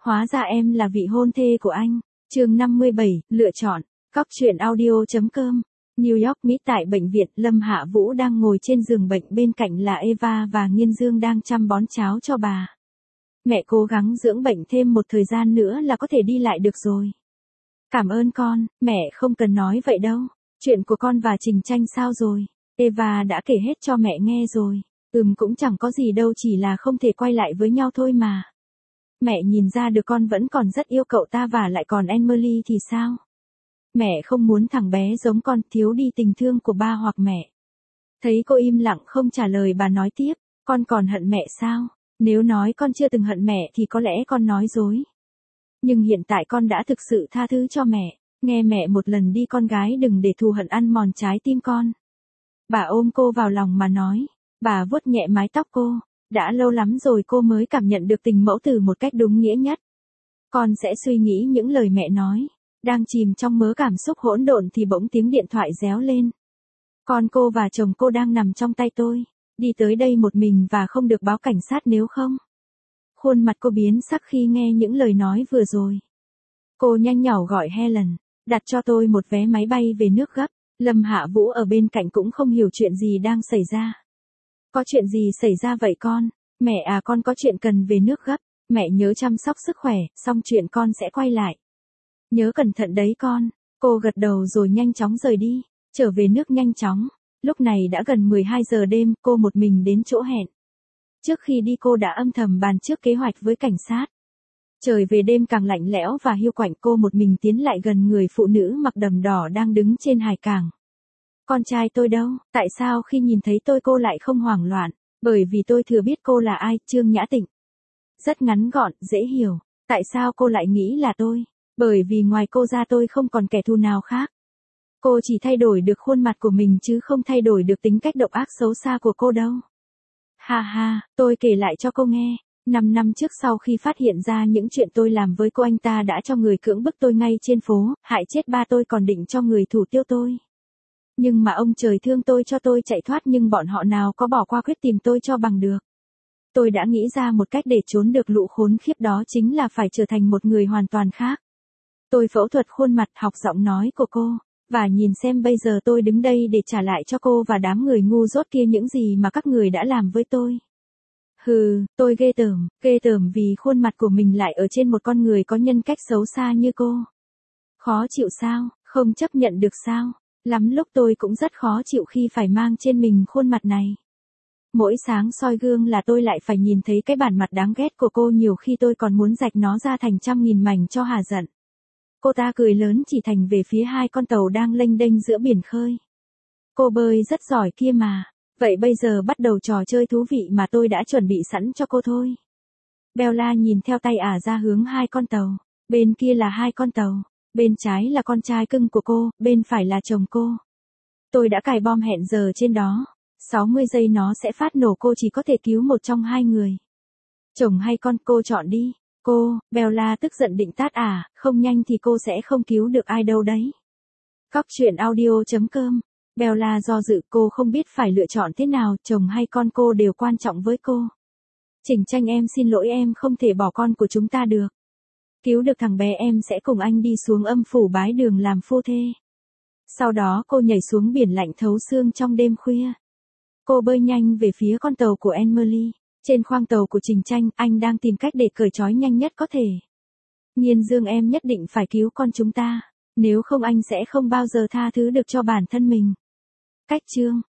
Hóa ra em là vị hôn thê của anh. Chương 57, lựa chọn. Cóc truyện audio.com. New York, Mỹ. Tại bệnh viện, Lâm Hạ Vũ đang ngồi trên giường bệnh, bên cạnh là Eva và Nghiên Dương đang chăm bón cháo cho bà. Mẹ cố gắng dưỡng bệnh thêm một thời gian nữa là có thể đi lại được rồi. Cảm ơn con, mẹ không cần nói vậy đâu. Chuyện của con và Trình Tranh sao rồi? Eva đã kể hết cho mẹ nghe rồi. Cũng chẳng có gì đâu, chỉ là không thể quay lại với nhau thôi mà. Mẹ nhìn ra được con vẫn còn rất yêu cậu ta, và lại còn Emily thì sao? Mẹ không muốn thằng bé giống con, thiếu đi tình thương của ba hoặc mẹ. Thấy cô im lặng không trả lời, bà nói tiếp, con còn hận mẹ sao? Nếu nói con chưa từng hận mẹ thì có lẽ con nói dối. Nhưng hiện tại con đã thực sự tha thứ cho mẹ. Nghe mẹ một lần đi con gái, đừng để thù hận ăn mòn trái tim con. Bà ôm cô vào lòng mà nói. Bà vuốt nhẹ mái tóc cô. Đã lâu lắm rồi cô mới cảm nhận được tình mẫu tử một cách đúng nghĩa nhất. Con sẽ suy nghĩ những lời mẹ nói. Đang chìm trong mớ cảm xúc hỗn độn thì bỗng tiếng điện thoại réo lên. Con cô và chồng cô đang nằm trong tay tôi. Đi tới đây một mình và không được báo cảnh sát nếu không. Khuôn mặt cô biến sắc khi nghe những lời nói vừa rồi. Cô nhanh nhỏ gọi Helen, đặt cho tôi một vé máy bay về nước gấp. Lâm Hạ Vũ ở bên cạnh cũng không hiểu chuyện gì đang xảy ra. Có chuyện gì xảy ra vậy con? Mẹ à, con có chuyện cần về nước gấp. Mẹ nhớ chăm sóc sức khỏe, xong chuyện con sẽ quay lại. Nhớ cẩn thận đấy con. Cô gật đầu rồi nhanh chóng rời đi. Trở về nước nhanh chóng. Lúc này đã gần 12 giờ đêm, cô một mình đến chỗ hẹn. Trước khi đi cô đã âm thầm bàn trước kế hoạch với cảnh sát. Trời về đêm càng lạnh lẽo và hiu quạnh, cô một mình tiến lại gần người phụ nữ mặc đầm đỏ đang đứng trên hải cảng. Con trai tôi đâu? Tại sao khi nhìn thấy tôi cô lại không hoảng loạn? Bởi vì tôi thừa biết cô là ai, Trương Nhã Tịnh. Rất ngắn gọn, dễ hiểu. Tại sao cô lại nghĩ là tôi? Bởi vì ngoài cô ra tôi không còn kẻ thù nào khác. Cô chỉ thay đổi được khuôn mặt của mình chứ không thay đổi được tính cách độc ác xấu xa của cô đâu. Ha ha, tôi kể lại cho cô nghe. 5 năm trước, sau khi phát hiện ra những chuyện tôi làm với cô, anh ta đã cho người cưỡng bức tôi ngay trên phố, hại chết ba tôi, còn định cho người thủ tiêu tôi. Nhưng mà ông trời thương tôi cho tôi chạy thoát, nhưng bọn họ nào có bỏ qua quyết tìm tôi cho bằng được. Tôi đã nghĩ ra một cách để trốn được lũ khốn khiếp, đó chính là phải trở thành một người hoàn toàn khác. Tôi phẫu thuật khuôn mặt, học giọng nói của cô, và nhìn xem bây giờ tôi đứng đây để trả lại cho cô và đám người ngu dốt kia những gì mà các người đã làm với tôi. Hừ, tôi ghê tởm vì khuôn mặt của mình lại ở trên một con người có nhân cách xấu xa như cô. Khó chịu sao, không chấp nhận được sao? Lắm lúc tôi cũng rất khó chịu khi phải mang trên mình khuôn mặt này. Mỗi sáng soi gương là tôi lại phải nhìn thấy cái bản mặt đáng ghét của cô, nhiều khi tôi còn muốn rạch nó ra thành trăm nghìn mảnh cho hà giận. Cô ta cười lớn chỉ thành về phía hai con tàu đang lênh đênh giữa biển khơi. Cô bơi rất giỏi kia mà. Vậy bây giờ bắt đầu trò chơi thú vị mà tôi đã chuẩn bị sẵn cho cô thôi. Bella nhìn theo tay ả ra hướng hai con tàu. Bên kia là hai con tàu. Bên trái là con trai cưng của cô, bên phải là chồng cô. Tôi đã cài bom hẹn giờ trên đó. 60 giây nó sẽ phát nổ, cô chỉ có thể cứu một trong hai người. Chồng hay con, cô chọn đi. Cô, Bella tức giận định tát ả, không nhanh thì cô sẽ không cứu được ai đâu đấy. Cóc truyện audio.com. Bella do dự, cô không biết phải lựa chọn thế nào, chồng hay con cô đều quan trọng với cô. Trình Tranh, em xin lỗi, em không thể bỏ con của chúng ta được. Cứu được thằng bé em sẽ cùng anh đi xuống âm phủ Bái Đường làm phu thê. Sau đó cô nhảy xuống biển lạnh thấu xương trong đêm khuya. Cô bơi nhanh về phía con tàu của Emily. Trên khoang tàu của Trình Tranh, anh đang tìm cách để cởi trói nhanh nhất có thể. Nghiên Dương, em nhất định phải cứu con chúng ta. Nếu không anh sẽ không bao giờ tha thứ được cho bản thân mình. Cách chương